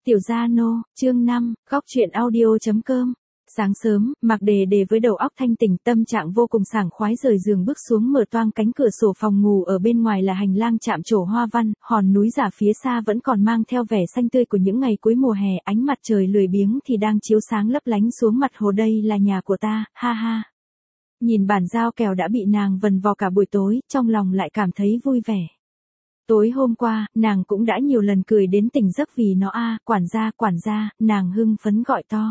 Tiểu Gia Nô, chương 5, góc truyện audio.com. Sáng sớm, Mạc Đề Đề với đầu óc thanh tỉnh, tâm trạng vô cùng sảng khoái rời giường bước xuống, mở toang cánh cửa sổ phòng ngủ, ở bên ngoài là hành lang chạm trổ hoa văn, hòn núi giả phía xa vẫn còn mang theo vẻ xanh tươi của những ngày cuối mùa hè, ánh mặt trời lười biếng thì đang chiếu sáng lấp lánh xuống mặt hồ. Đây là nhà của ta, ha ha. Nhìn bản giao kèo đã bị nàng vần vò cả buổi tối, trong lòng lại cảm thấy vui vẻ. Tối hôm qua, nàng cũng đã nhiều lần cười đến tỉnh giấc vì nó quản gia, nàng hưng phấn gọi to.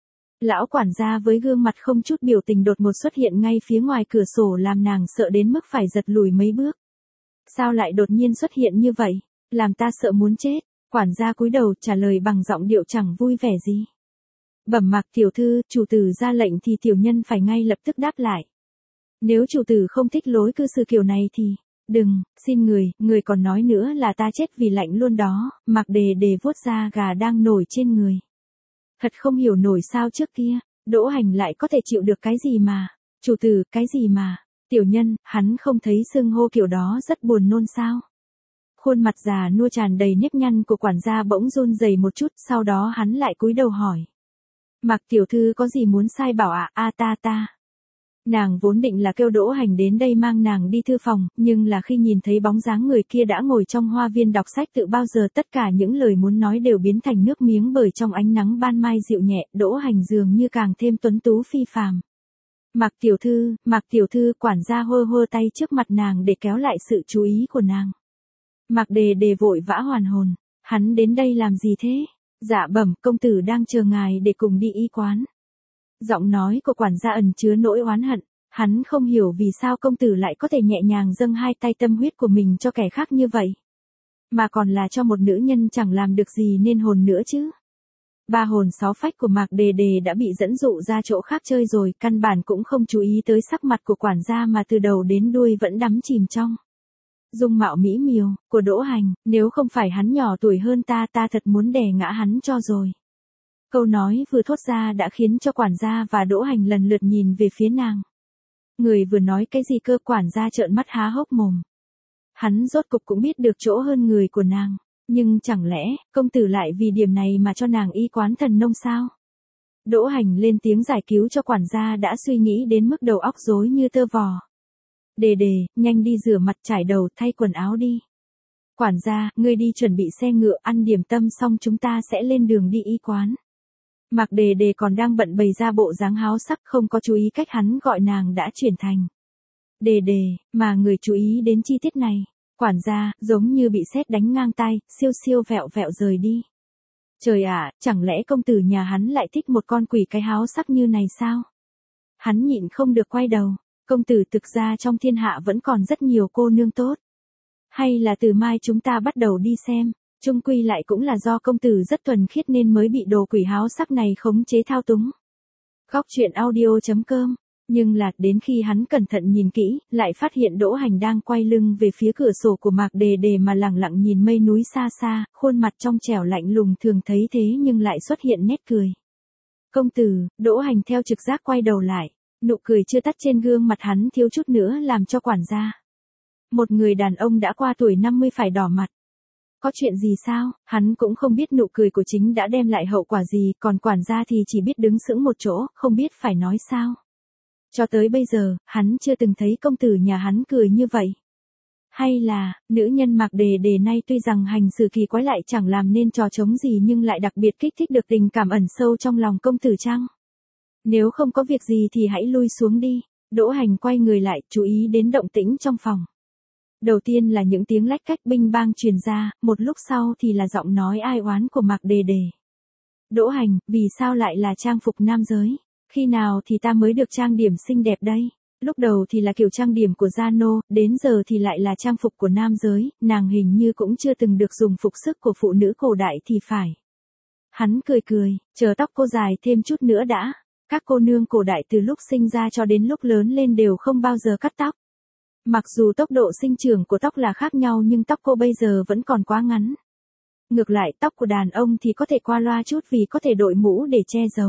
Lão quản gia với gương mặt không chút biểu tình đột ngột xuất hiện ngay phía ngoài cửa sổ, làm nàng sợ đến mức phải giật lùi mấy bước. Sao lại đột nhiên xuất hiện như vậy, làm ta sợ muốn chết. Quản gia cúi đầu trả lời bằng giọng điệu chẳng vui vẻ gì. Bẩm Mạc tiểu thư, chủ tử ra lệnh thì tiểu nhân phải ngay lập tức đáp lại. Nếu chủ tử không thích lối cư xử kiểu này thì... Đừng, xin người còn nói nữa là ta chết vì lạnh luôn đó. Mạc Đề Đề vuốt da gà đang nổi trên người. Thật không hiểu nổi sao trước kia, Đỗ Hành lại có thể chịu được cái gì mà, chủ tử, cái gì mà, tiểu nhân, hắn không thấy xưng hô kiểu đó rất buồn nôn sao. Khuôn mặt già nua tràn đầy nếp nhăn của quản gia bỗng run rẩy một chút, sau đó hắn lại cúi đầu hỏi. Mạc tiểu thư có gì muốn sai bảo ạ? Ta. Nàng vốn định là kêu Đỗ Hành đến đây mang nàng đi thư phòng, nhưng là khi nhìn thấy bóng dáng người kia đã ngồi trong hoa viên đọc sách tự bao giờ, tất cả những lời muốn nói đều biến thành nước miếng, bởi trong ánh nắng ban mai dịu nhẹ, Đỗ Hành dường như càng thêm tuấn tú phi phàm. Mạc tiểu thư, quản gia hơ tay trước mặt nàng để kéo lại sự chú ý của nàng. Mạc Đề Đề vội vã hoàn hồn, hắn đến đây làm gì thế? Dạ bẩm, công tử đang chờ ngài để cùng đi y quán. Giọng nói của quản gia ẩn chứa nỗi oán hận, hắn không hiểu vì sao công tử lại có thể nhẹ nhàng dâng hai tay tâm huyết của mình cho kẻ khác như vậy. Mà còn là cho một nữ nhân chẳng làm được gì nên hồn nữa chứ. Ba hồn sáu phách của Mạc Đề Đề đã bị dẫn dụ ra chỗ khác chơi rồi, căn bản cũng không chú ý tới sắc mặt của quản gia mà từ đầu đến đuôi vẫn đắm chìm trong dung mạo mỹ miều của Đỗ Hành. Nếu không phải hắn nhỏ tuổi hơn ta thật muốn đè ngã hắn cho rồi. Câu nói vừa thốt ra đã khiến cho quản gia và Đỗ Hành lần lượt nhìn về phía nàng. Người vừa nói cái gì cơ? Quản gia trợn mắt há hốc mồm. Hắn rốt cục cũng biết được chỗ hơn người của nàng. Nhưng chẳng lẽ, công tử lại vì điểm này mà cho nàng y quán thần nông sao? Đỗ Hành lên tiếng giải cứu cho quản gia đã suy nghĩ đến mức đầu óc rối như tơ vò. Đề Đề, nhanh đi rửa mặt trải đầu thay quần áo đi. Quản gia, ngươi đi chuẩn bị xe ngựa, ăn điểm tâm xong chúng ta sẽ lên đường đi y quán. Mạc Đề Đề còn đang bận bày ra bộ dáng háo sắc, không có chú ý cách hắn gọi nàng đã chuyển thành Đề Đề, mà người chú ý đến chi tiết này. Quản gia, giống như bị sét đánh ngang tai, siêu vẹo rời đi. Trời ạ, chẳng lẽ công tử nhà hắn lại thích một con quỷ cái háo sắc như này sao? Hắn nhịn không được quay đầu. Công tử, thực ra trong thiên hạ vẫn còn rất nhiều cô nương tốt. Hay là từ mai chúng ta bắt đầu đi xem. Chung quy lại cũng là do công tử rất thuần khiết nên mới bị đồ quỷ háo sắc này khống chế thao túng. Góc truyện audio.com. Nhưng là, đến khi hắn cẩn thận nhìn kỹ, lại phát hiện Đỗ Hành đang quay lưng về phía cửa sổ của Mạc Đề Đề mà lẳng lặng nhìn mây núi xa xa, khuôn mặt trong trẻo lạnh lùng thường thấy thế nhưng lại xuất hiện nét cười. Công tử, Đỗ Hành theo trực giác quay đầu lại, nụ cười chưa tắt trên gương mặt hắn thiếu chút nữa làm cho quản gia. Một người đàn ông đã qua tuổi 50 phải đỏ mặt. Có chuyện gì sao? Hắn cũng không biết nụ cười của chính đã đem lại hậu quả gì, còn quản gia thì chỉ biết đứng sững một chỗ, không biết phải nói sao. Cho tới bây giờ, hắn chưa từng thấy công tử nhà hắn cười như vậy. Hay là, nữ nhân Mạc Đề Đề nay tuy rằng hành xử kỳ quái lại chẳng làm nên trò trống gì nhưng lại đặc biệt kích thích được tình cảm ẩn sâu trong lòng công tử chăng? Nếu không có việc gì thì hãy lui xuống đi. Đỗ Hành quay người lại, chú ý đến động tĩnh trong phòng. Đầu tiên là những tiếng lách cách binh bang truyền ra, một lúc sau thì là giọng nói ai oán của Mạc Đề Đề. Đỗ Hành, vì sao lại là trang phục nam giới? Khi nào thì ta mới được trang điểm xinh đẹp đây? Lúc đầu thì là kiểu trang điểm của gia nô, đến giờ thì lại là trang phục của nam giới, nàng hình như cũng chưa từng được dùng phục sức của phụ nữ cổ đại thì phải. Hắn cười, chờ tóc cô dài thêm chút nữa đã. Các cô nương cổ đại từ lúc sinh ra cho đến lúc lớn lên đều không bao giờ cắt tóc. Mặc dù tốc độ sinh trưởng của tóc là khác nhau nhưng tóc cô bây giờ vẫn còn quá ngắn. Ngược lại tóc của đàn ông thì có thể qua loa chút vì có thể đội mũ để che giấu.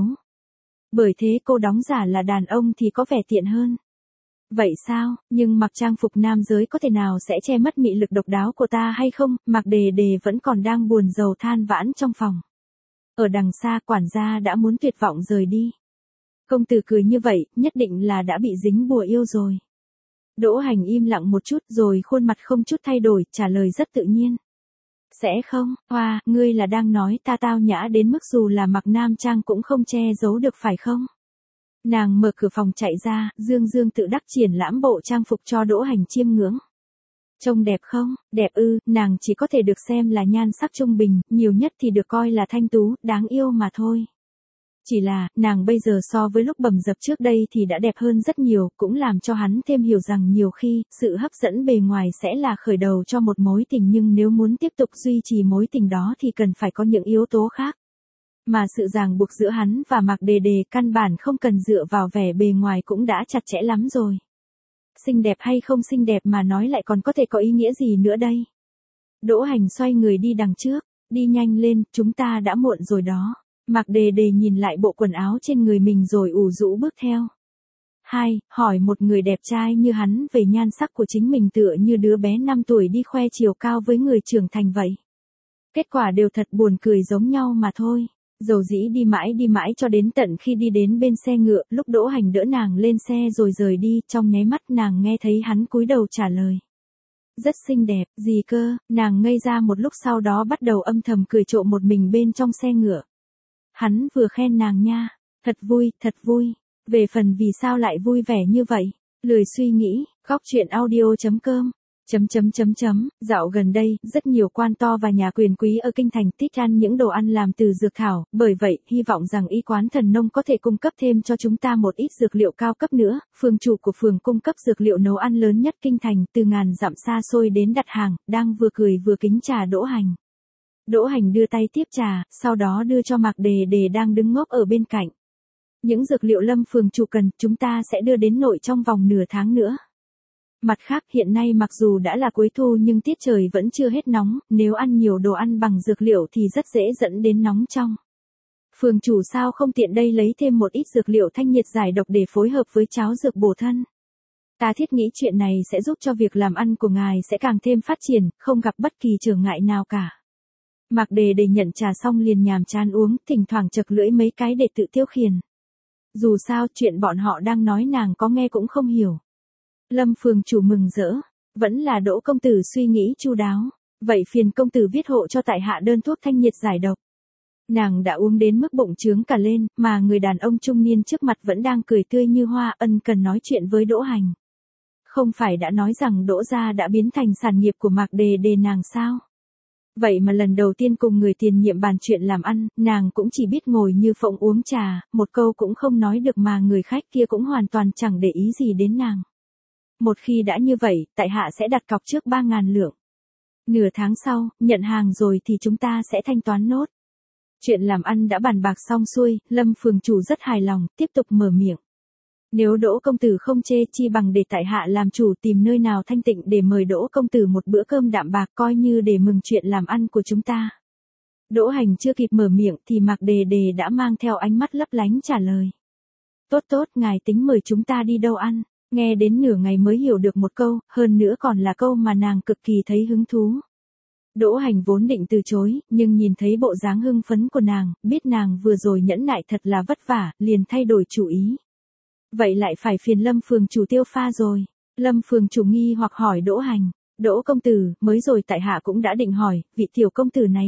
Bởi thế cô đóng giả là đàn ông thì có vẻ tiện hơn. Vậy sao, nhưng mặc trang phục nam giới có thể nào sẽ che mất mị lực độc đáo của ta hay không? Mạc Đề Đề vẫn còn đang buồn rầu than vãn trong phòng. Ở đằng xa quản gia đã muốn tuyệt vọng rời đi. Công tử cười như vậy, nhất định là đã bị dính bùa yêu rồi. Đỗ Hành im lặng một chút rồi khuôn mặt không chút thay đổi, trả lời rất tự nhiên. Sẽ không, Hoa, ngươi là đang nói ta tao nhã đến mức dù là mặc nam trang cũng không che giấu được phải không? Nàng mở cửa phòng chạy ra, dương dương tự đắc triển lãm bộ trang phục cho Đỗ Hành chiêm ngưỡng. Trông đẹp không? Đẹp ư, nàng chỉ có thể được xem là nhan sắc trung bình, nhiều nhất thì được coi là thanh tú, đáng yêu mà thôi. Chỉ là, nàng bây giờ so với lúc bầm dập trước đây thì đã đẹp hơn rất nhiều, cũng làm cho hắn thêm hiểu rằng nhiều khi, sự hấp dẫn bề ngoài sẽ là khởi đầu cho một mối tình, nhưng nếu muốn tiếp tục duy trì mối tình đó thì cần phải có những yếu tố khác. Mà sự ràng buộc giữa hắn và Mạc Đề Đề căn bản không cần dựa vào vẻ bề ngoài cũng đã chặt chẽ lắm rồi. Xinh đẹp hay không xinh đẹp mà nói lại còn có thể có ý nghĩa gì nữa đây? Đỗ Hành xoay người đi đằng trước, đi nhanh lên, chúng ta đã muộn rồi đó. Mạc Đề Đề nhìn lại bộ quần áo trên người mình rồi ủ rũ bước theo. Hỏi một người đẹp trai như hắn về nhan sắc của chính mình tựa như đứa bé 5 tuổi đi khoe chiều cao với người trưởng thành vậy. Kết quả đều thật buồn cười giống nhau mà thôi. Dầu dĩ đi mãi cho đến tận khi đi đến bên xe ngựa, lúc Đỗ Hành đỡ nàng lên xe rồi rời đi, trong nháy mắt nàng nghe thấy hắn cúi đầu trả lời. Rất xinh đẹp, gì cơ, nàng ngây ra một lúc sau đó bắt đầu âm thầm cười trộm một mình bên trong xe ngựa. Hắn vừa khen nàng nha, thật vui, về phần vì sao lại vui vẻ như vậy, lười suy nghĩ, goctruyện.audio.com. Dạo gần đây, rất nhiều quan to và nhà quyền quý ở kinh thành thích ăn những đồ ăn làm từ dược thảo, bởi vậy, hy vọng rằng y quán Thần Nông có thể cung cấp thêm cho chúng ta một ít dược liệu cao cấp nữa. Phường chủ của phường cung cấp dược liệu nấu ăn lớn nhất kinh thành, từ ngàn dặm xa xôi đến đặt hàng, đang vừa cười vừa kính trà Đỗ Hành. Đỗ Hành đưa tay tiếp trà, sau đó đưa cho Mạc Đề Đề đang đứng ngốc ở bên cạnh. Những dược liệu Lâm phường chủ cần, chúng ta sẽ đưa đến nội trong vòng nửa tháng nữa. Mặt khác, hiện nay mặc dù đã là cuối thu nhưng tiết trời vẫn chưa hết nóng, nếu ăn nhiều đồ ăn bằng dược liệu thì rất dễ dẫn đến nóng trong. Phường chủ sao không tiện đây lấy thêm một ít dược liệu thanh nhiệt giải độc để phối hợp với cháo dược bổ thân. Ta thiết nghĩ chuyện này sẽ giúp cho việc làm ăn của ngài sẽ càng thêm phát triển, không gặp bất kỳ trở ngại nào cả. Mạc Đề Đề nhận trà xong liền nhàm chán uống, thỉnh thoảng chật lưỡi mấy cái để tự tiêu khiển. Dù sao chuyện bọn họ đang nói nàng có nghe cũng không hiểu. Lâm phường chủ mừng rỡ, vẫn là Đỗ công tử suy nghĩ chu đáo, vậy phiền công tử viết hộ cho tại hạ đơn thuốc thanh nhiệt giải độc. Nàng đã uống đến mức bụng trướng cả lên, mà người đàn ông trung niên trước mặt vẫn đang cười tươi như hoa, ân cần nói chuyện với Đỗ Hành. Không phải đã nói rằng Đỗ gia đã biến thành sản nghiệp của Mạc Đề Đề nàng sao? Vậy mà lần đầu tiên cùng người tiền nhiệm bàn chuyện làm ăn, nàng cũng chỉ biết ngồi như phụng uống trà, một câu cũng không nói được mà người khách kia cũng hoàn toàn chẳng để ý gì đến nàng. Một khi đã như vậy, tại hạ sẽ đặt cọc trước 3.000 lượng. Nửa tháng sau, nhận hàng rồi thì chúng ta sẽ thanh toán nốt. Chuyện làm ăn đã bàn bạc xong xuôi, Lâm phường chủ rất hài lòng, tiếp tục mở miệng. Nếu Đỗ công tử không chê chi bằng để tại hạ làm chủ tìm nơi nào thanh tịnh để mời Đỗ công tử một bữa cơm đạm bạc coi như để mừng chuyện làm ăn của chúng ta. Đỗ Hành chưa kịp mở miệng thì Mạc Đề Đề đã mang theo ánh mắt lấp lánh trả lời. Tốt, ngài tính mời chúng ta đi đâu ăn, nghe đến nửa ngày mới hiểu được một câu, hơn nữa còn là câu mà nàng cực kỳ thấy hứng thú. Đỗ Hành vốn định từ chối, nhưng nhìn thấy bộ dáng hưng phấn của nàng, biết nàng vừa rồi nhẫn nại thật là vất vả, liền thay đổi chủ ý. Vậy lại phải phiền Lâm phường chủ tiêu pha rồi. Lâm phường chủ nghi hoặc hỏi Đỗ Hành. Đỗ công tử, mới rồi tại hạ cũng đã định hỏi, vị tiểu công tử này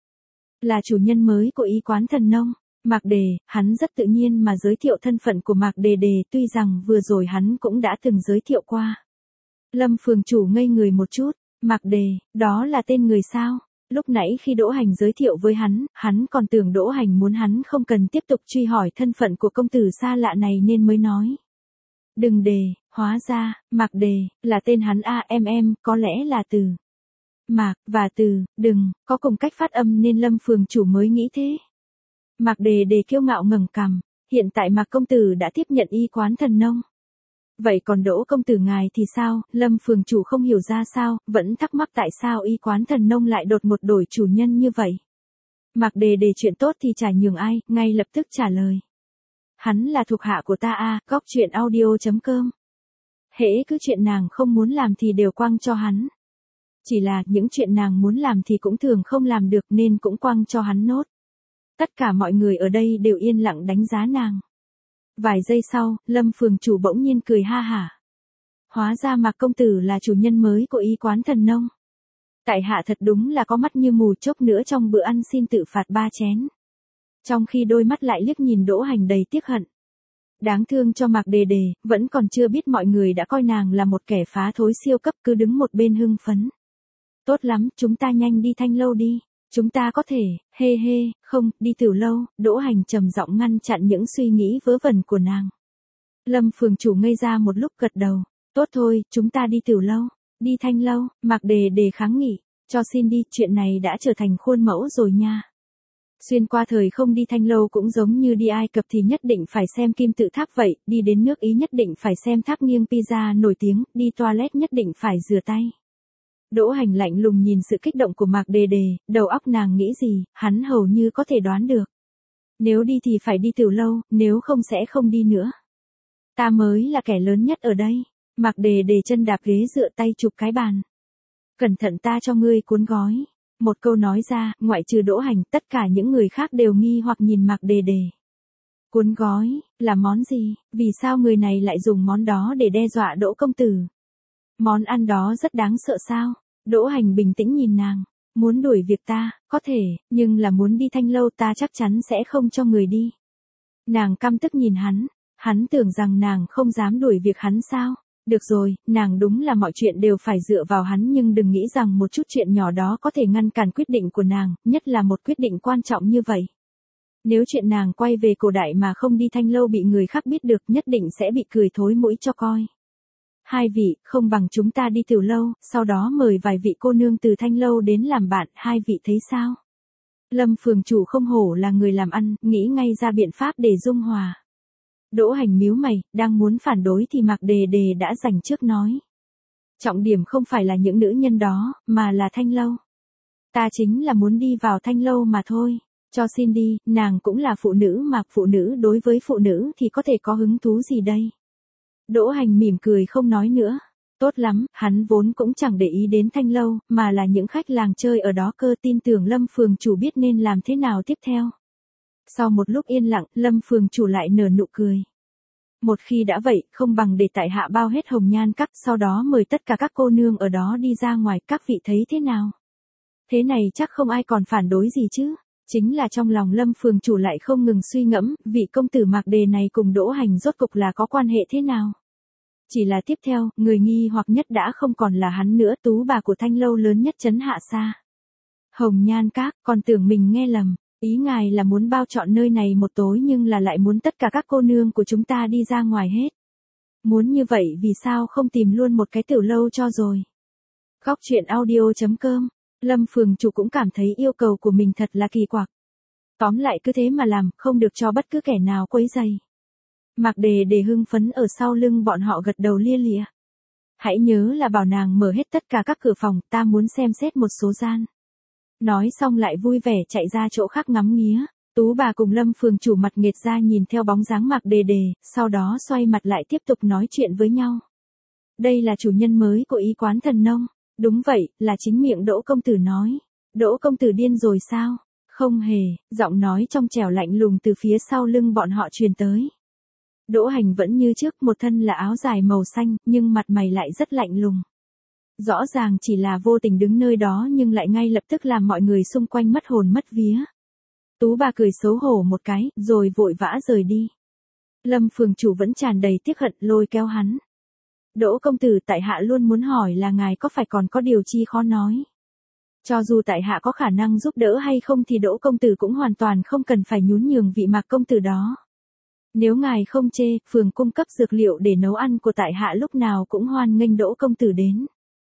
là chủ nhân mới của y quán Thần Nông. Mạc Đề, hắn rất tự nhiên mà giới thiệu thân phận của Mạc Đề Đề, tuy rằng vừa rồi hắn cũng đã từng giới thiệu qua. Lâm phường chủ ngây người một chút. Mạc Đề, đó là tên người sao? Lúc nãy khi Đỗ Hành giới thiệu với hắn còn tưởng Đỗ Hành muốn hắn không cần tiếp tục truy hỏi thân phận của công tử xa lạ này nên mới nói. Đừng Đề, hóa ra, Mạc Đề, là tên hắn có lẽ là từ Mạc và từ Đừng, có cùng cách phát âm nên Lâm phường chủ mới nghĩ thế. Mạc Đề Đề kiêu ngạo ngẩng cằm, hiện tại Mạc công tử đã tiếp nhận y quán Thần Nông. Vậy còn Đỗ công tử ngài thì sao? Lâm phường chủ không hiểu ra sao, vẫn thắc mắc tại sao y quán Thần Nông lại đột ngột đổi chủ nhân như vậy. Mạc Đề Đề chuyện tốt thì chả nhường ai, ngay lập tức trả lời. Hắn là thuộc hạ của ta goctruyện.audio.com. Hễ cứ chuyện nàng không muốn làm thì đều quăng cho hắn. Chỉ là những chuyện nàng muốn làm thì cũng thường không làm được nên cũng quăng cho hắn nốt. Tất cả mọi người ở đây đều yên lặng đánh giá nàng. Vài giây sau, Lâm phường chủ bỗng nhiên cười ha hả. Hóa ra Mạc công tử là chủ nhân mới của y quán Thần Nông. Tại hạ thật đúng là có mắt như mù, chốc nữa trong bữa ăn xin tự phạt 3 chén. Trong khi đôi mắt lại liếc nhìn Đỗ Hành đầy tiếc hận. Đáng thương cho Mạc Đề Đề, vẫn còn chưa biết mọi người đã coi nàng là một kẻ phá thối siêu cấp, cứ đứng một bên hưng phấn. Tốt lắm, chúng ta nhanh đi Thanh lâu đi. Chúng ta có thể, hê hê, không, đi Tiểu lâu. Đỗ Hành trầm giọng ngăn chặn những suy nghĩ vớ vẩn của nàng. Lâm phường chủ ngây ra một lúc gật đầu. Tốt thôi, chúng ta đi Tiểu lâu. Đi Thanh lâu. Mạc Đề Đề kháng nghị. Cho xin đi, chuyện này đã trở thành khuôn mẫu rồi nha. Xuyên qua thời không đi Thanh lâu cũng giống như đi Ai Cập thì nhất định phải xem kim tự tháp vậy, đi đến nước Ý nhất định phải xem tháp nghiêng Pisa nổi tiếng, đi toilet nhất định phải rửa tay. Đỗ Hành lạnh lùng nhìn sự kích động của Mạc Đề Đề, đầu óc nàng nghĩ gì, hắn hầu như có thể đoán được. Nếu đi thì phải đi Tiểu lâu, nếu không sẽ không đi nữa. Ta mới là kẻ lớn nhất ở đây. Mạc Đề Đề chân đạp ghế dựa tay chụp cái bàn. Cẩn thận ta cho ngươi cuốn gói. Một câu nói ra, ngoại trừ Đỗ Hành, tất cả những người khác đều nghi hoặc nhìn Mạc Đề Đề. Cuốn gói, là món gì, vì sao người này lại dùng món đó để đe dọa Đỗ công tử? Món ăn đó rất đáng sợ sao? Đỗ Hành bình tĩnh nhìn nàng. Muốn đuổi việc ta, có thể, nhưng là muốn đi Thanh lâu ta chắc chắn sẽ không cho người đi. Nàng căm tức nhìn hắn tưởng rằng nàng không dám đuổi việc hắn sao? Được rồi, nàng đúng là mọi chuyện đều phải dựa vào hắn, nhưng đừng nghĩ rằng một chút chuyện nhỏ đó có thể ngăn cản quyết định của nàng, nhất là một quyết định quan trọng như vậy. Nếu chuyện nàng quay về cổ đại mà không đi Thanh lâu bị người khác biết được, nhất định sẽ bị cười thối mũi cho coi. Hai vị, không bằng chúng ta đi Tiểu lâu, sau đó mời vài vị cô nương từ Thanh lâu đến làm bạn, hai vị thấy sao? Lâm phường chủ không hổ là người làm ăn, nghĩ ngay ra biện pháp để dung hòa. Đỗ Hành nhíu mày, đang muốn phản đối thì Mạc Đề Đề đã giành trước nói. Trọng điểm không phải là những nữ nhân đó, mà là Thanh lâu. Ta chính là muốn đi vào Thanh lâu mà thôi. Cho xin đi, nàng cũng là phụ nữ mà, phụ nữ đối với phụ nữ thì có thể có hứng thú gì đây? Đỗ Hành mỉm cười không nói nữa. Tốt lắm, hắn vốn cũng chẳng để ý đến Thanh lâu, mà là những khách làng chơi ở đó cơ, tin tưởng Lâm phường chủ biết nên làm thế nào tiếp theo. Sau một lúc yên lặng, Lâm phường chủ lại nở nụ cười. Một khi đã vậy, không bằng để tại hạ bao hết hồng nhan các, sau đó mời tất cả các cô nương ở đó đi ra ngoài, các vị thấy thế nào? Thế này chắc không ai còn phản đối gì chứ? Chính là trong lòng Lâm phường chủ lại không ngừng suy ngẫm, vị công tử Mạc Đề này cùng Đỗ Hành rốt cục là có quan hệ thế nào? Chỉ là tiếp theo, người nghi hoặc nhất đã không còn là hắn nữa, tú bà của Thanh lâu lớn nhất trấn Hạ Sa. Hồng nhan các, còn tưởng mình nghe lầm. Ý ngài là muốn bao trọn nơi này một tối nhưng là lại muốn tất cả các cô nương của chúng ta đi ra ngoài hết. Muốn như vậy vì sao không tìm luôn một cái Tiểu lâu cho rồi? Góc truyện audio.com. Lâm phường chủ cũng cảm thấy yêu cầu của mình thật là kỳ quặc. Tóm lại cứ thế mà làm, không được cho bất cứ kẻ nào quấy rầy. Mạc Đề Đề hưng phấn ở sau lưng bọn họ gật đầu lia lịa. Hãy nhớ là bảo nàng mở hết tất cả các cửa phòng, ta muốn xem xét một số gian. Nói xong lại vui vẻ chạy ra chỗ khác ngắm nghía. Tú bà cùng Lâm phường chủ mặt nghệt ra nhìn theo bóng dáng Mạc Đề Đề, sau đó xoay mặt lại tiếp tục nói chuyện với nhau. Đây là chủ nhân mới của y quán Thần Nông. Đúng vậy, là chính miệng Đỗ công tử nói. Đỗ công tử điên rồi sao? Không hề, giọng nói trong trẻo lạnh lùng từ phía sau lưng bọn họ truyền tới. Đỗ Hành vẫn như trước, một thân là áo dài màu xanh, nhưng mặt mày lại rất lạnh lùng. Rõ ràng chỉ là vô tình đứng nơi đó nhưng lại ngay lập tức làm mọi người xung quanh mất hồn mất vía. Tú bà cười xấu hổ một cái, rồi vội vã rời đi. Lâm phường chủ vẫn tràn đầy tiếc hận lôi kéo hắn. Đỗ công tử, tại hạ luôn muốn hỏi là ngài có phải còn có điều chi khó nói. Cho dù tại hạ có khả năng giúp đỡ hay không thì Đỗ công tử cũng hoàn toàn không cần phải nhún nhường vị Mạc công tử đó. Nếu ngài không chê, phường cung cấp dược liệu để nấu ăn của tại hạ lúc nào cũng hoan nghênh Đỗ công tử đến.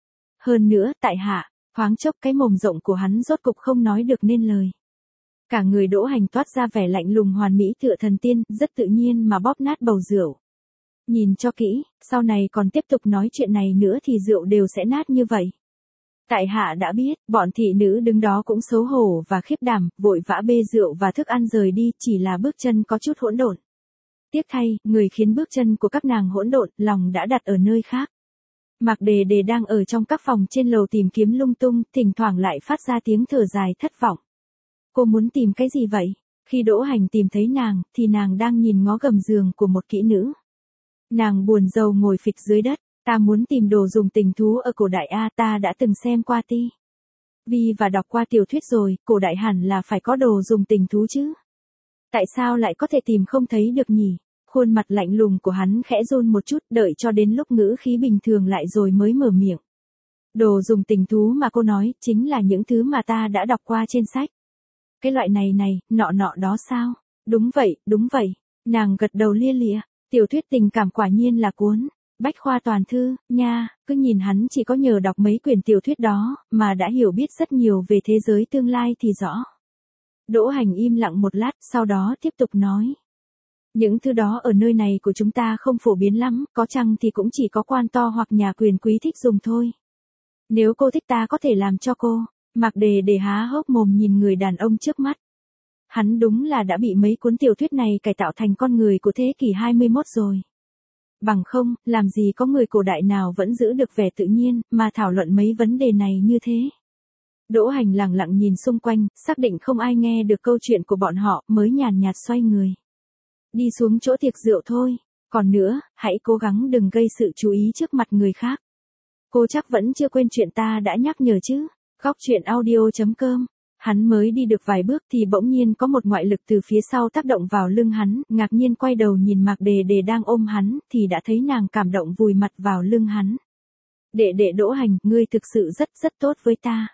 Hơn nữa, tại hạ, thoáng chốc cái mồm rộng của hắn rốt cục không nói được nên lời. Cả người Đỗ Hành toát ra vẻ lạnh lùng hoàn mỹ tựa thần tiên, rất tự nhiên mà bóp nát bầu rượu. Nhìn cho kỹ, sau này còn tiếp tục nói chuyện này nữa thì rượu đều sẽ nát như vậy. Tại hạ đã biết, bọn thị nữ đứng đó cũng xấu hổ và khiếp đảm, vội vã bê rượu và thức ăn rời đi, chỉ là bước chân có chút hỗn độn. Tiếc thay, người khiến bước chân của các nàng hỗn độn, lòng đã đặt ở nơi khác. Mạc Đề Đề đang ở trong các phòng trên lầu tìm kiếm lung tung, thỉnh thoảng lại phát ra tiếng thở dài thất vọng. Cô muốn tìm cái gì vậy? Khi Đỗ Hành tìm thấy nàng, thì nàng đang nhìn ngó gầm giường của một kỹ nữ. Nàng buồn rầu ngồi phịch dưới đất, ta muốn tìm đồ dùng tình thú ở cổ đại A, ta đã từng xem qua Vi và đọc qua tiểu thuyết rồi, cổ đại hẳn là phải có đồ dùng tình thú chứ. Tại sao lại có thể tìm không thấy được nhỉ? Khuôn mặt lạnh lùng của hắn khẽ run một chút, đợi cho đến lúc ngữ khí bình thường lại rồi mới mở miệng. Đồ dùng tình thú mà cô nói, chính là những thứ mà ta đã đọc qua trên sách. Cái loại này nọ đó sao? Đúng vậy. Nàng gật đầu lia lịa, tiểu thuyết tình cảm quả nhiên là cuốn. Bách khoa toàn thư, nha, cứ nhìn hắn chỉ có nhờ đọc mấy quyển tiểu thuyết đó, mà đã hiểu biết rất nhiều về thế giới tương lai thì rõ. Đỗ Hành im lặng một lát, sau đó tiếp tục nói. Những thứ đó ở nơi này của chúng ta không phổ biến lắm, có chăng thì cũng chỉ có quan to hoặc nhà quyền quý thích dùng thôi. Nếu cô thích ta có thể làm cho cô. Mạc Đề để há hốc mồm nhìn người đàn ông trước mắt. Hắn đúng là đã bị mấy cuốn tiểu thuyết này cải tạo thành con người của thế kỷ 21 rồi. Bằng không, làm gì có người cổ đại nào vẫn giữ được vẻ tự nhiên, mà thảo luận mấy vấn đề này như thế. Đỗ Hành lặng lặng nhìn xung quanh, xác định không ai nghe được câu chuyện của bọn họ, mới nhàn nhạt xoay người. Đi xuống chỗ tiệc rượu thôi, còn nữa, hãy cố gắng đừng gây sự chú ý trước mặt người khác. Cô chắc vẫn chưa quên chuyện ta đã nhắc nhở chứ. Góc truyện audio.com. Hắn mới đi được vài bước thì bỗng nhiên có một ngoại lực từ phía sau tác động vào lưng hắn, ngạc nhiên quay đầu nhìn Mạc Đề Đề đang ôm hắn, thì đã thấy nàng cảm động vùi mặt vào lưng hắn. Đệ đệ Đỗ Hành, ngươi thực sự rất tốt với ta.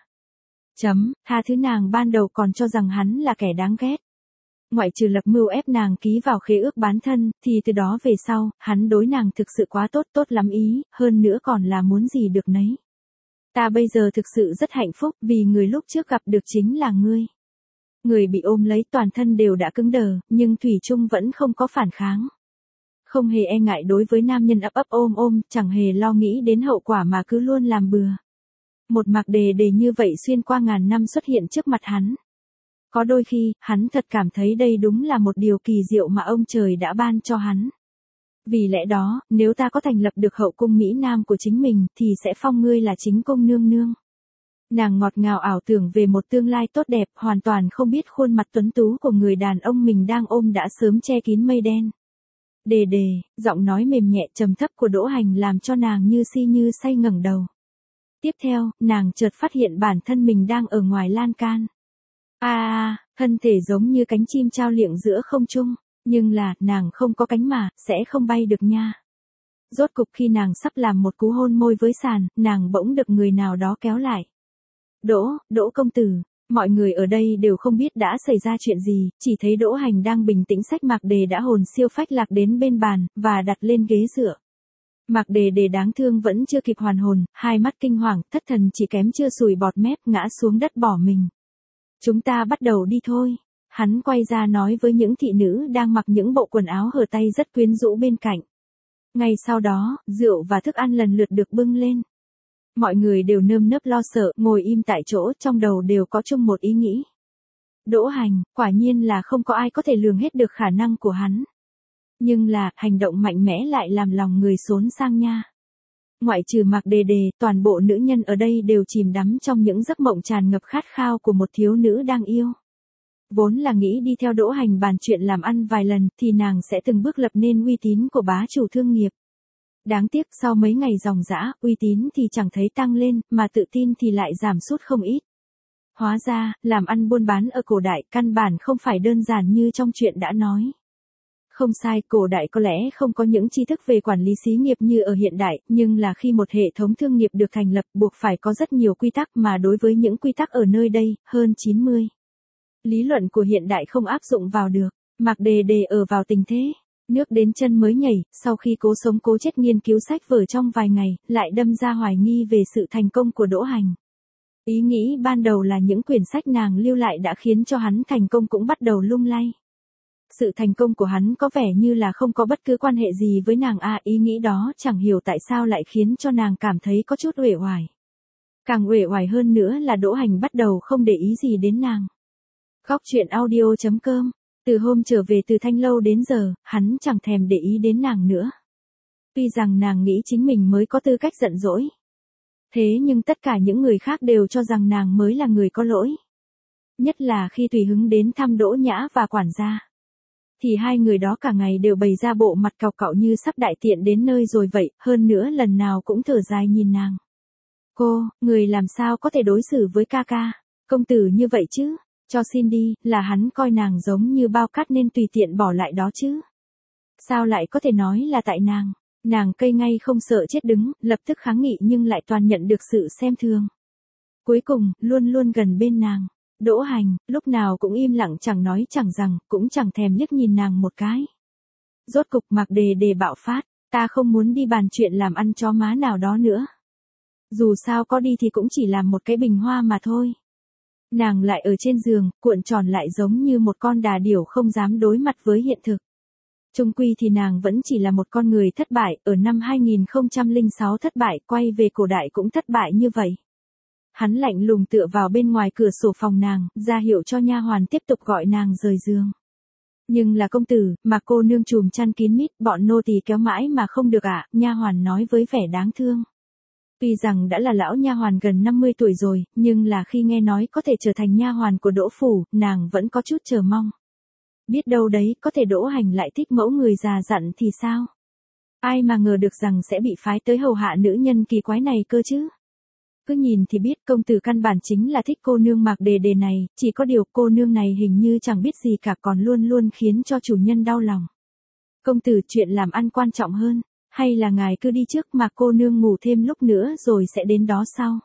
Tha thứ nàng ban đầu còn cho rằng hắn là kẻ đáng ghét. Ngoại trừ lập mưu ép nàng ký vào khế ước bán thân, thì từ đó về sau, hắn đối nàng thực sự quá tốt lắm ý, hơn nữa còn là muốn gì được nấy. Ta bây giờ thực sự rất hạnh phúc vì người lúc trước gặp được chính là ngươi. Người bị ôm lấy toàn thân đều đã cứng đờ, nhưng Thủy Trung vẫn không có phản kháng. Không hề e ngại đối với nam nhân ấp ôm, chẳng hề lo nghĩ đến hậu quả mà cứ luôn làm bừa. Một Mạc Đề Đề như vậy xuyên qua ngàn năm xuất hiện trước mặt hắn. Có đôi khi, hắn thật cảm thấy đây đúng là một điều kỳ diệu mà ông trời đã ban cho hắn. Vì lẽ đó, nếu ta có thành lập được hậu cung Mỹ Nam của chính mình, thì sẽ phong ngươi là chính cung nương nương. Nàng ngọt ngào ảo tưởng về một tương lai tốt đẹp, hoàn toàn không biết khuôn mặt tuấn tú của người đàn ông mình đang ôm đã sớm che kín mây đen. Đề Đề, giọng nói mềm nhẹ trầm thấp của Đỗ Hành làm cho nàng như si như say ngẩng đầu. Tiếp theo, nàng chợt phát hiện bản thân mình đang ở ngoài lan can. Thân thể giống như cánh chim trao liệng giữa không trung. Nhưng là, nàng không có cánh mà, sẽ không bay được nha. Rốt cục khi nàng sắp làm một cú hôn môi với sàn, nàng bỗng được người nào đó kéo lại. Đỗ công tử, mọi người ở đây đều không biết đã xảy ra chuyện gì, chỉ thấy Đỗ Hành đang bình tĩnh xách Mạc Đề đã hồn siêu phách lạc đến bên bàn, và đặt lên ghế dựa. Mạc Đề Đề đáng thương vẫn chưa kịp hoàn hồn, hai mắt kinh hoàng, thất thần chỉ kém chưa sùi bọt mép ngã xuống đất bỏ mình. Chúng ta bắt đầu đi thôi. Hắn quay ra nói với những thị nữ đang mặc những bộ quần áo hở tay rất quyến rũ bên cạnh. Ngay sau đó, rượu và thức ăn lần lượt được bưng lên. Mọi người đều nơm nớp lo sợ, ngồi im tại chỗ, trong đầu đều có chung một ý nghĩ. Đỗ Hành, quả nhiên là không có ai có thể lường hết được khả năng của hắn. Nhưng là, hành động mạnh mẽ lại làm lòng người xốn sang nha. Ngoại trừ Mạc Đề Đề, toàn bộ nữ nhân ở đây đều chìm đắm trong những giấc mộng tràn ngập khát khao của một thiếu nữ đang yêu. Vốn là nghĩ đi theo Đỗ Hành bàn chuyện làm ăn vài lần, thì nàng sẽ từng bước lập nên uy tín của bá chủ thương nghiệp. Đáng tiếc sau mấy ngày ròng rã, uy tín thì chẳng thấy tăng lên, mà tự tin thì lại giảm sút không ít. Hóa ra, làm ăn buôn bán ở cổ đại căn bản không phải đơn giản như trong chuyện đã nói. Không sai, cổ đại có lẽ không có những tri thức về quản lý xí nghiệp như ở hiện đại, nhưng là khi một hệ thống thương nghiệp được thành lập buộc phải có rất nhiều quy tắc mà đối với những quy tắc ở nơi đây, hơn 90. Lý luận của hiện đại không áp dụng vào được. Mạc Đề Đề ở vào tình thế nước đến chân mới nhảy, sau khi cố sống cố chết nghiên cứu sách vở trong vài ngày, lại đâm ra hoài nghi về sự thành công của Đỗ Hành. Ý nghĩ ban đầu là những quyển sách nàng lưu lại đã khiến cho hắn thành công cũng bắt đầu lung lay. Sự thành công của hắn có vẻ như là không có bất cứ quan hệ gì với nàng ý nghĩ đó chẳng hiểu tại sao lại khiến cho nàng cảm thấy có chút uể oải. Càng uể oải hơn nữa là Đỗ Hành bắt đầu không để ý gì đến nàng. Góc truyện audio.com. Từ hôm trở về từ Thanh Lâu đến giờ, hắn chẳng thèm để ý đến nàng nữa. Tuy rằng nàng nghĩ chính mình mới có tư cách giận dỗi. Thế nhưng tất cả những người khác đều cho rằng nàng mới là người có lỗi. Nhất là khi tùy hứng đến thăm Đỗ Nhã và quản gia. Thì hai người đó cả ngày đều bày ra bộ mặt cọc cạo như sắp đại tiện đến nơi rồi vậy, hơn nữa lần nào cũng thở dài nhìn nàng. Cô, người làm sao có thể đối xử với ca ca, công tử như vậy chứ, cho xin đi, là hắn coi nàng giống như bao cát nên tùy tiện bỏ lại đó chứ. Sao lại có thể nói là tại nàng cây ngay không sợ chết đứng, lập tức kháng nghị nhưng lại toàn nhận được sự xem thường. Cuối cùng, luôn luôn gần bên nàng. Đỗ Hành, lúc nào cũng im lặng chẳng nói chẳng rằng, cũng chẳng thèm liếc nhìn nàng một cái. Rốt cục Mạc Đề Đề bạo phát, ta không muốn đi bàn chuyện làm ăn chó má nào đó nữa. Dù sao có đi thì cũng chỉ làm một cái bình hoa mà thôi. Nàng lại ở trên giường, cuộn tròn lại giống như một con đà điểu không dám đối mặt với hiện thực. Chung quy thì nàng vẫn chỉ là một con người thất bại, ở năm 2006 thất bại, quay về cổ đại cũng thất bại như vậy. Hắn lạnh lùng tựa vào bên ngoài cửa sổ phòng nàng, ra hiệu cho nha hoàn tiếp tục gọi nàng rời giường. Nhưng là công tử, mà cô nương chùm chăn kín mít, bọn nô tỳ kéo mãi mà không được ạ, nha hoàn nói với vẻ đáng thương. Tuy rằng đã là lão nha hoàn gần 50 tuổi rồi, nhưng là khi nghe nói có thể trở thành nha hoàn của Đỗ phủ, nàng vẫn có chút chờ mong. Biết đâu đấy, có thể Đỗ Hành lại thích mẫu người già dặn thì sao? Ai mà ngờ được rằng sẽ bị phái tới hầu hạ nữ nhân kỳ quái này cơ chứ? Cứ nhìn thì biết công tử căn bản chính là thích cô nương Mạc Đề Đề này, chỉ có điều cô nương này hình như chẳng biết gì cả còn luôn luôn khiến cho chủ nhân đau lòng. Công tử chuyện làm ăn quan trọng hơn, hay là ngài cứ đi trước mà cô nương ngủ thêm lúc nữa rồi sẽ đến đó sau.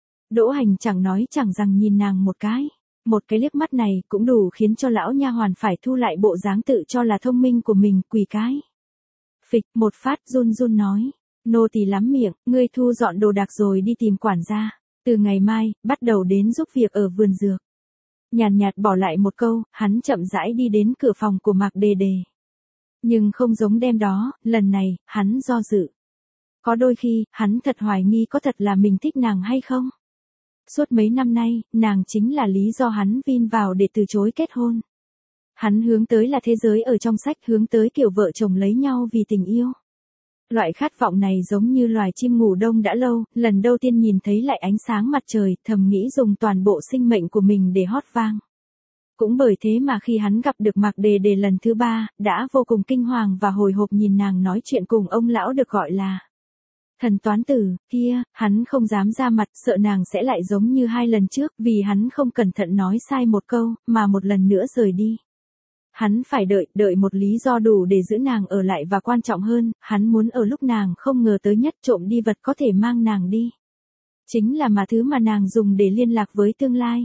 Đỗ Hành chẳng nói chẳng rằng nhìn nàng một cái liếc mắt này cũng đủ khiến cho lão nha hoàn phải thu lại bộ dáng tự cho là thông minh của mình, quỳ cái. Phịch một phát run run nói. Nô tỳ lắm miệng, ngươi thu dọn đồ đạc rồi đi tìm quản gia. Từ ngày mai, bắt đầu đến giúp việc ở vườn dược. Nhàn nhạt bỏ lại một câu, hắn chậm rãi đi đến cửa phòng của Mạc Đề Đề. Nhưng không giống đêm đó, lần này, hắn do dự. Có đôi khi, hắn thật hoài nghi có thật là mình thích nàng hay không. Suốt mấy năm nay, nàng chính là lý do hắn vin vào để từ chối kết hôn. Hắn hướng tới là thế giới ở trong sách, hướng tới kiểu vợ chồng lấy nhau vì tình yêu. Loại khát vọng này giống như loài chim ngủ đông đã lâu, lần đầu tiên nhìn thấy lại ánh sáng mặt trời, thầm nghĩ dùng toàn bộ sinh mệnh của mình để hót vang. Cũng bởi thế mà khi hắn gặp được Mạc Đề Đề lần thứ 3, đã vô cùng kinh hoàng và hồi hộp nhìn nàng nói chuyện cùng ông lão được gọi là thần toán tử, kia, hắn không dám ra mặt, sợ nàng sẽ lại giống như 2 lần trước, vì hắn không cẩn thận nói sai một câu, mà một lần nữa rời đi. Hắn phải đợi một lý do đủ để giữ nàng ở lại và quan trọng hơn, hắn muốn ở lúc nàng không ngờ tới nhất trộm đi vật có thể mang nàng đi. Chính là thứ mà nàng dùng để liên lạc với tương lai.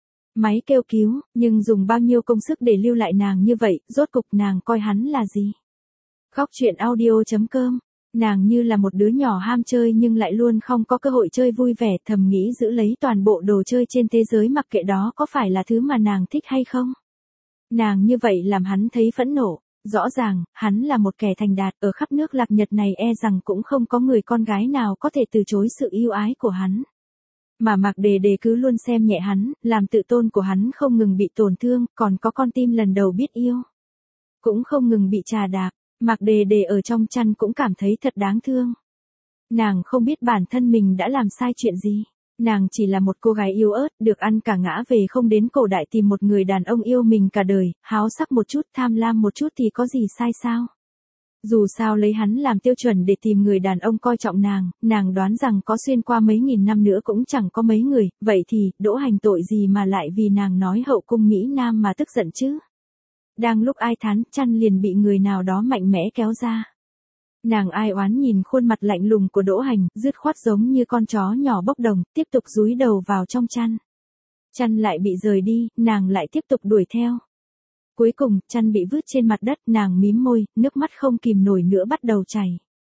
Máy kêu cứu, nhưng dùng bao nhiêu công sức để lưu lại nàng như vậy, rốt cục nàng coi hắn là gì? Góc truyện audio.com. Nàng như là một đứa nhỏ ham chơi nhưng lại luôn không có cơ hội chơi vui vẻ, thầm nghĩ giữ lấy toàn bộ đồ chơi trên thế giới mặc kệ đó có phải là thứ mà nàng thích hay không. Nàng như vậy làm hắn thấy phẫn nộ, rõ ràng, hắn là một kẻ thành đạt, ở khắp nước Lạc Nhật này e rằng cũng không có người con gái nào có thể từ chối sự yêu ái của hắn. Mà Mạc Đề Đề cứ luôn xem nhẹ hắn, làm tự tôn của hắn không ngừng bị tổn thương, còn có con tim lần đầu biết yêu. Cũng không ngừng bị trà đạp, Mạc Đề Đề ở trong chăn cũng cảm thấy thật đáng thương. Nàng không biết bản thân mình đã làm sai chuyện gì. Nàng chỉ là một cô gái yếu ớt, được ăn cả ngã về không đến cổ đại tìm một người đàn ông yêu mình cả đời, háo sắc một chút, tham lam một chút thì có gì sai sao? Dù sao lấy hắn làm tiêu chuẩn để tìm người đàn ông coi trọng nàng đoán rằng có xuyên qua mấy nghìn năm nữa cũng chẳng có mấy người, vậy thì, Đỗ Hành tội gì mà lại vì nàng nói hậu cung Mỹ Nam mà tức giận chứ? Đang lúc ai thán, chăn liền bị người nào đó mạnh mẽ kéo ra. Nàng ai oán nhìn khuôn mặt lạnh lùng của Đỗ Hành, dứt khoát giống như con chó nhỏ bốc đồng, tiếp tục dúi đầu vào trong chăn. Chăn lại bị rời đi, nàng lại tiếp tục đuổi theo. Cuối cùng, chăn bị vứt trên mặt đất, nàng mím môi, nước mắt không kìm nổi nữa bắt đầu chảy.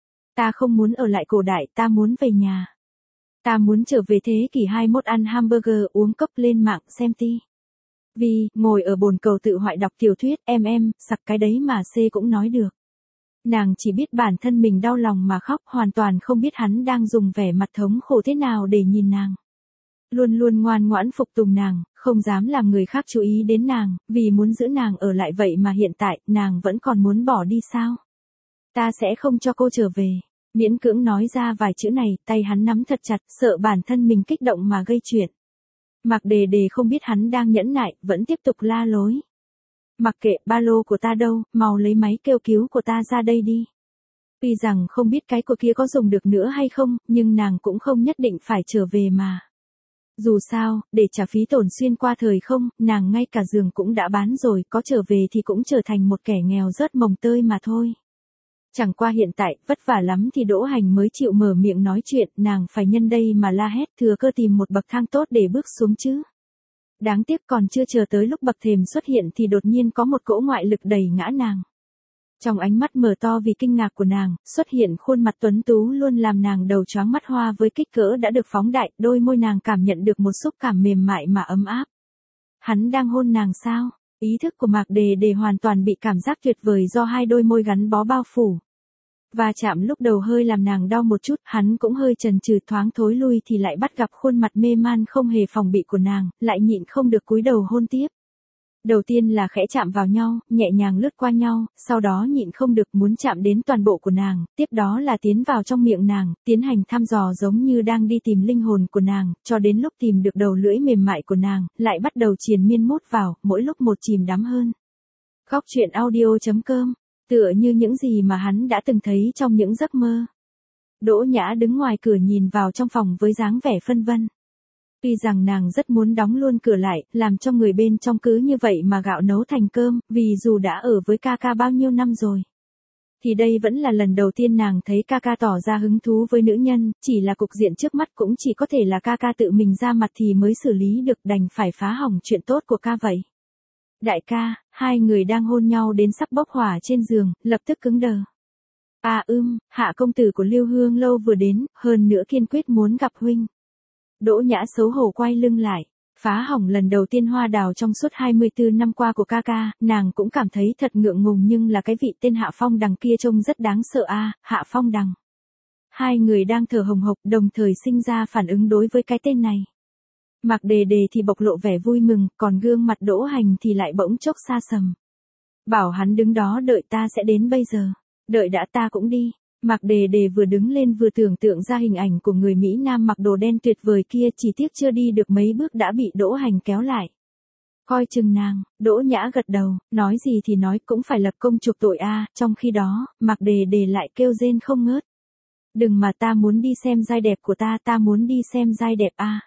Ta không muốn ở lại cổ đại, ta muốn về nhà. Ta muốn trở về thế kỷ 21 ăn hamburger, uống cốc lên mạng xem Vì, ngồi ở bồn cầu tự hoại đọc tiểu thuyết, sặc cái đấy mà C cũng nói được. Nàng chỉ biết bản thân mình đau lòng mà khóc, hoàn toàn không biết hắn đang dùng vẻ mặt thống khổ thế nào để nhìn nàng. Luôn luôn ngoan ngoãn phục tùng nàng, không dám làm người khác chú ý đến nàng, vì muốn giữ nàng ở lại vậy mà hiện tại, nàng vẫn còn muốn bỏ đi sao? Ta sẽ không cho cô trở về. Miễn cưỡng nói ra vài chữ này, tay hắn nắm thật chặt, sợ bản thân mình kích động mà gây chuyện. Mạc Đề Đề không biết hắn đang nhẫn nại, vẫn tiếp tục la lối. Mặc kệ, ba lô của ta đâu, mau lấy máy kêu cứu của ta ra đây đi. Tuy rằng không biết cái của kia có dùng được nữa hay không, nhưng nàng cũng không nhất định phải trở về mà. Dù sao, để trả phí tổn xuyên qua thời không, nàng ngay cả giường cũng đã bán rồi, có trở về thì cũng trở thành một kẻ nghèo rớt mồng tơi mà thôi. Chẳng qua hiện tại, vất vả lắm thì Đỗ Hành mới chịu mở miệng nói chuyện, nàng phải nhân đây mà la hét thừa cơ tìm một bậc thang tốt để bước xuống chứ. Đáng tiếc còn chưa chờ tới lúc bậc thềm xuất hiện thì đột nhiên có một cỗ ngoại lực đẩy ngã nàng. Trong ánh mắt mở to vì kinh ngạc của nàng, xuất hiện khuôn mặt tuấn tú luôn làm nàng đầu choáng mắt hoa với kích cỡ đã được phóng đại, đôi môi nàng cảm nhận được một xúc cảm mềm mại mà ấm áp. Hắn đang hôn nàng sao? Ý thức của Mạc Đề Đề hoàn toàn bị cảm giác tuyệt vời do hai đôi môi gắn bó bao phủ. Và chạm lúc đầu hơi làm nàng đau một chút, hắn cũng hơi chần chừ thoáng thối lui thì lại bắt gặp khuôn mặt mê man không hề phòng bị của nàng, lại nhịn không được cúi đầu hôn tiếp. Đầu tiên là khẽ chạm vào nhau, nhẹ nhàng lướt qua nhau, sau đó nhịn không được muốn chạm đến toàn bộ của nàng, tiếp đó là tiến vào trong miệng nàng, tiến hành thăm dò giống như đang đi tìm linh hồn của nàng, cho đến lúc tìm được đầu lưỡi mềm mại của nàng, lại bắt đầu triền miên mút vào, mỗi lúc một chìm đắm hơn. Góc truyện audio.com, tựa như những gì mà hắn đã từng thấy trong những giấc mơ. Đỗ Nhã đứng ngoài cửa nhìn vào trong phòng với dáng vẻ phân vân. Tuy rằng nàng rất muốn đóng luôn cửa lại, làm cho người bên trong cứ như vậy mà gạo nấu thành cơm, vì dù đã ở với ca ca bao nhiêu năm rồi. Thì đây vẫn là lần đầu tiên nàng thấy ca ca tỏ ra hứng thú với nữ nhân, chỉ là cục diện trước mắt cũng chỉ có thể là ca ca tự mình ra mặt thì mới xử lý được, đành phải phá hỏng chuyện tốt của ca vậy. Đại ca, hai người đang hôn nhau đến sắp bốc hỏa trên giường, lập tức cứng đờ. Hạ công tử của Lưu Hương Lâu vừa đến, hơn nữa kiên quyết muốn gặp huynh. Đỗ Nhã xấu hổ quay lưng lại, phá hỏng lần đầu tiên hoa đào trong suốt 24 năm qua của ca ca, nàng cũng cảm thấy thật ngượng ngùng, nhưng là cái vị tên Hạ Phong Đằng kia trông rất đáng sợ a, Hạ Phong Đằng. Hai người đang thở hồng hộc đồng thời sinh ra phản ứng đối với cái tên này. Mạc Đề Đề thì bộc lộ vẻ vui mừng, còn gương mặt Đỗ Hành thì lại bỗng chốc xa sầm. Bảo hắn đứng đó đợi ta sẽ đến bây giờ. Đợi đã, ta cũng đi. Mạc Đề Đề vừa đứng lên vừa tưởng tượng ra hình ảnh của người Mỹ Nam mặc đồ đen tuyệt vời kia, chỉ tiếc chưa đi được mấy bước đã bị Đỗ Hành kéo lại. Coi chừng nàng, Đỗ Nhã gật đầu, nói gì thì nói cũng phải lập công chuộc tội a. Trong khi đó, Mạc Đề Đề lại kêu rên không ngớt. Đừng mà, ta muốn đi xem giai đẹp của ta muốn đi xem giai đẹp a.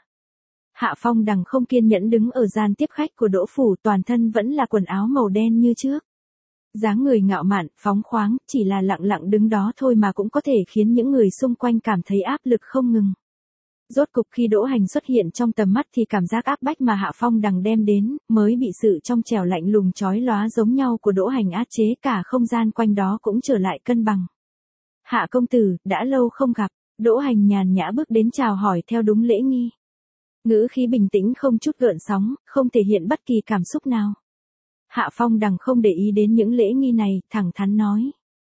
Hạ Phong Đằng không kiên nhẫn đứng ở gian tiếp khách của Đỗ phủ, toàn thân vẫn là quần áo màu đen như trước. Dáng người ngạo mạn, phóng khoáng, chỉ là lặng lặng đứng đó thôi mà cũng có thể khiến những người xung quanh cảm thấy áp lực không ngừng. Rốt cục khi Đỗ Hành xuất hiện trong tầm mắt thì cảm giác áp bách mà Hạ Phong Đằng đem đến, mới bị sự trong trẻo lạnh lùng chói lóa giống nhau của Đỗ Hành áp chế, cả không gian quanh đó cũng trở lại cân bằng. Hạ công tử, đã lâu không gặp. Đỗ Hành nhàn nhã bước đến chào hỏi theo đúng lễ nghi. Ngữ khí bình tĩnh không chút gợn sóng, không thể hiện bất kỳ cảm xúc nào. Hạ Phong Đằng không để ý đến những lễ nghi này, thẳng thắn nói.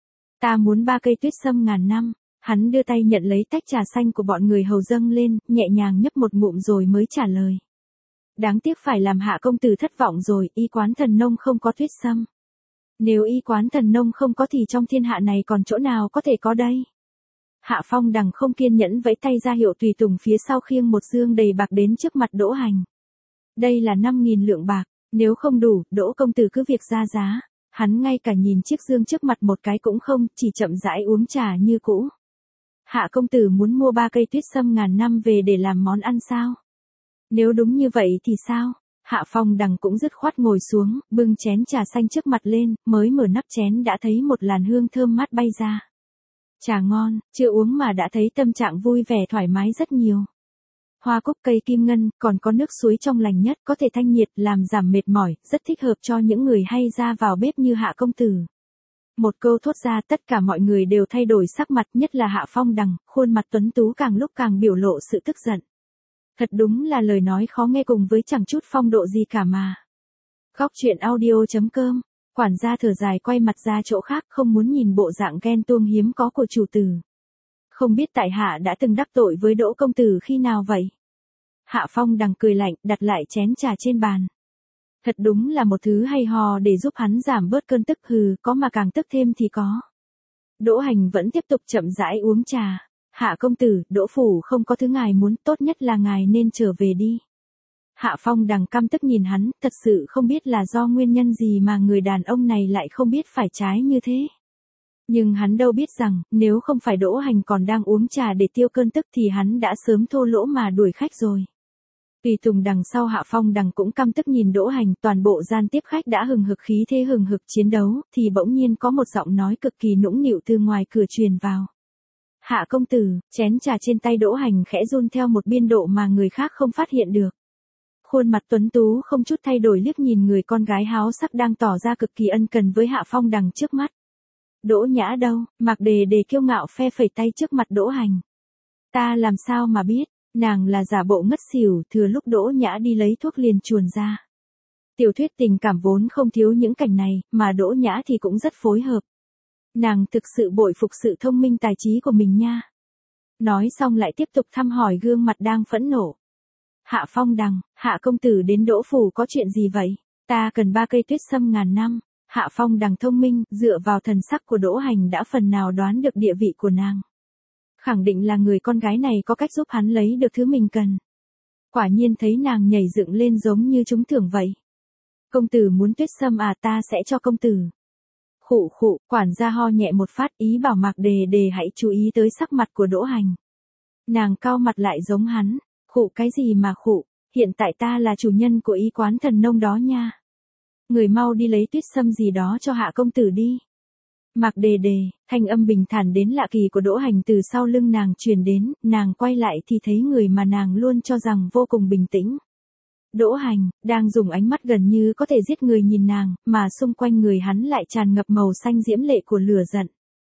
Ta muốn 3 cây tuyết sâm ngàn năm. Hắn đưa tay nhận lấy tách trà xanh của bọn người hầu dâng lên, nhẹ nhàng nhấp một ngụm rồi mới trả lời. Đáng tiếc phải làm Hạ công tử thất vọng rồi, y quán thần nông không có tuyết sâm. Nếu y quán thần nông không có thì trong thiên hạ này còn chỗ nào có thể có đây. Hạ Phong Đằng không kiên nhẫn vẫy tay ra hiệu tùy tùng phía sau khiêng một dương đầy bạc đến trước mặt Đỗ Hành. Đây là 5.000 lượng bạc, nếu không đủ, Đỗ công tử cứ việc ra giá. Hắn ngay cả nhìn chiếc dương trước mặt một cái cũng không, chỉ chậm rãi uống trà như cũ. Hạ công tử muốn mua 3 cây tuyết sâm ngàn năm về để làm món ăn sao? Nếu đúng như vậy thì sao? Hạ Phong Đằng cũng dứt khoát ngồi xuống, bưng chén trà xanh trước mặt lên, mới mở nắp chén đã thấy một làn hương thơm mát bay ra. Trà ngon, chưa uống mà đã thấy tâm trạng vui vẻ thoải mái rất nhiều. Hoa cúc cây kim ngân, còn có nước suối trong lành nhất, có thể thanh nhiệt, làm giảm mệt mỏi, rất thích hợp cho những người hay ra vào bếp như Hạ công tử. Một câu thốt ra tất cả mọi người đều thay đổi sắc mặt, nhất là Hạ Phong Đằng, khuôn mặt tuấn tú càng lúc càng biểu lộ sự tức giận. Thật đúng là lời nói khó nghe cùng với chẳng chút phong độ gì cả mà. Góc truyện audio.com, quản gia thở dài quay mặt ra chỗ khác, không muốn nhìn bộ dạng ghen tuông hiếm có của chủ tử. Không biết tại hạ đã từng đắc tội với Đỗ công tử khi nào vậy? Hạ Phong Đằng cười lạnh, đặt lại chén trà trên bàn. Thật đúng là một thứ hay ho để giúp hắn giảm bớt cơn tức, hừ, có mà càng tức thêm thì có. Đỗ Hành vẫn tiếp tục chậm rãi uống trà. Hạ công tử, Đỗ phủ không có thứ ngài muốn, tốt nhất là ngài nên trở về đi. Hạ Phong Đằng căm tức nhìn hắn, thật sự không biết là do nguyên nhân gì mà người đàn ông này lại không biết phải trái như thế. Nhưng hắn đâu biết rằng, nếu không phải Đỗ Hành còn đang uống trà để tiêu cơn tức thì hắn đã sớm thô lỗ mà đuổi khách rồi. Tùy tùng đằng sau Hạ Phong Đằng cũng căm tức nhìn Đỗ Hành, toàn bộ gian tiếp khách đã hừng hực khí thế hừng hực chiến đấu, thì bỗng nhiên có một giọng nói cực kỳ nũng nịu từ ngoài cửa truyền vào. Hạ công tử, chén trà trên tay Đỗ Hành khẽ run theo một biên độ mà người khác không phát hiện được. Khuôn mặt tuấn tú không chút thay đổi liếc nhìn người con gái háo sắc đang tỏ ra cực kỳ ân cần với Hạ Phong Đằng trước mắt. Đỗ Nhã đâu? Mạc Đề Đề kiêu ngạo phe phẩy tay trước mặt Đỗ Hành. Ta làm sao mà biết, nàng là giả bộ ngất xỉu, thừa lúc Đỗ Nhã đi lấy thuốc liền chuồn ra. Tiểu thuyết tình cảm vốn không thiếu những cảnh này, mà Đỗ Nhã thì cũng rất phối hợp. Nàng thực sự bội phục sự thông minh tài trí của mình nha. Nói xong lại tiếp tục thăm hỏi gương mặt đang phẫn nộ. Hạ Phong Đằng, Hạ công tử đến Đỗ phủ có chuyện gì vậy? Ta cần 3 cây tuyết sâm ngàn năm. Hạ Phong Đằng thông minh, dựa vào thần sắc của Đỗ Hành đã phần nào đoán được địa vị của nàng. Khẳng định là người con gái này có cách giúp hắn lấy được thứ mình cần. Quả nhiên thấy nàng nhảy dựng lên giống như trúng thưởng vậy. Công tử muốn tuyết sâm à, ta sẽ cho công tử. Khụ khụ, quản gia ho nhẹ một phát, ý bảo Mạc Đề Đề hãy chú ý tới sắc mặt của Đỗ Hành. Nàng cau mặt lại giống hắn. Khụ cái gì mà khụ, hiện tại ta là chủ nhân của y quán thần nông đó nha. Người mau đi lấy tuyết sâm gì đó cho Hạ công tử đi. Mạc Đề Đề, thanh âm bình thản đến lạ kỳ của Đỗ Hành từ sau lưng nàng truyền đến, nàng quay lại thì thấy người mà nàng luôn cho rằng vô cùng bình tĩnh. Đỗ Hành, đang dùng ánh mắt gần như có thể giết người nhìn nàng, mà xung quanh người hắn lại tràn ngập màu xanh diễm lệ của lửa giận.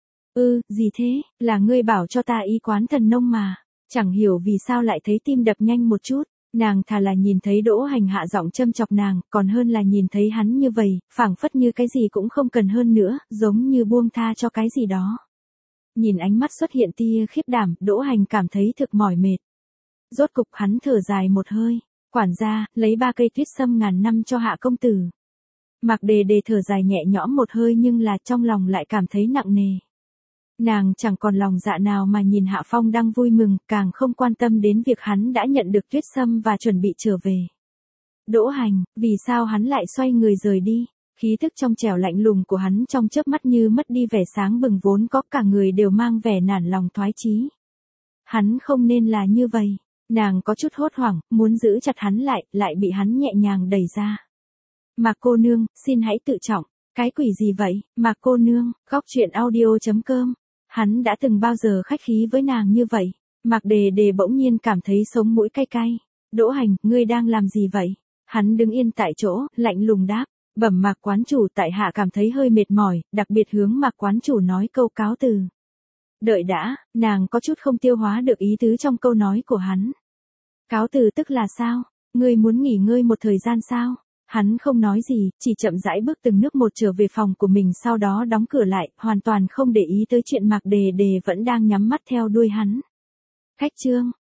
Gì thế, là ngươi bảo cho ta y quán thần nông mà. Chẳng hiểu vì sao lại thấy tim đập nhanh một chút. Nàng thà là nhìn thấy Đỗ Hành hạ giọng châm chọc nàng, còn hơn là nhìn thấy hắn như vậy, phảng phất như cái gì cũng không cần hơn nữa, giống như buông tha cho cái gì đó. Nhìn ánh mắt xuất hiện tia khiếp đảm, Đỗ Hành cảm thấy thực mỏi mệt. Rốt cục hắn thở dài một hơi. Quản gia, lấy 3 cây tuyết sâm ngàn năm cho Hạ công tử. Mạc Đề Đề thở dài nhẹ nhõm một hơi nhưng là trong lòng lại cảm thấy nặng nề. Nàng chẳng còn lòng dạ nào mà nhìn Hạ Phong đang vui mừng, càng không quan tâm đến việc hắn đã nhận được tuyết sâm và chuẩn bị trở về. Đỗ Hành, vì sao hắn lại xoay người rời đi? Khí thức trong trẻo lạnh lùng của hắn trong chớp mắt như mất đi vẻ sáng bừng vốn có, cả người đều mang vẻ nản lòng thoái chí. Hắn không nên là như vậy. Nàng có chút hốt hoảng, muốn giữ chặt hắn lại bị hắn nhẹ nhàng đẩy ra. Mạc cô nương, xin hãy tự trọng. Cái quỷ gì vậy? Mạc cô nương, góc truyện audio.com. Hắn đã từng bao giờ khách khí với nàng như vậy? Mạc Đề Đề bỗng nhiên cảm thấy sống mũi cay cay. Đỗ Hành, ngươi đang làm gì vậy? Hắn đứng yên tại chỗ, lạnh lùng đáp. Bẩm Mạc quán chủ, tại hạ cảm thấy hơi mệt mỏi, đặc biệt hướng Mạc quán chủ nói câu cáo từ. Đợi đã, nàng có chút không tiêu hóa được ý tứ trong câu nói của hắn. Cáo từ tức là sao? Ngươi muốn nghỉ ngơi một thời gian sao? Hắn không nói gì, chỉ chậm rãi bước từng bước một trở về phòng của mình, sau đó đóng cửa lại, hoàn toàn không để ý tới chuyện Mạc Đề Đề vẫn đang nhắm mắt theo đuôi hắn. Khách trương,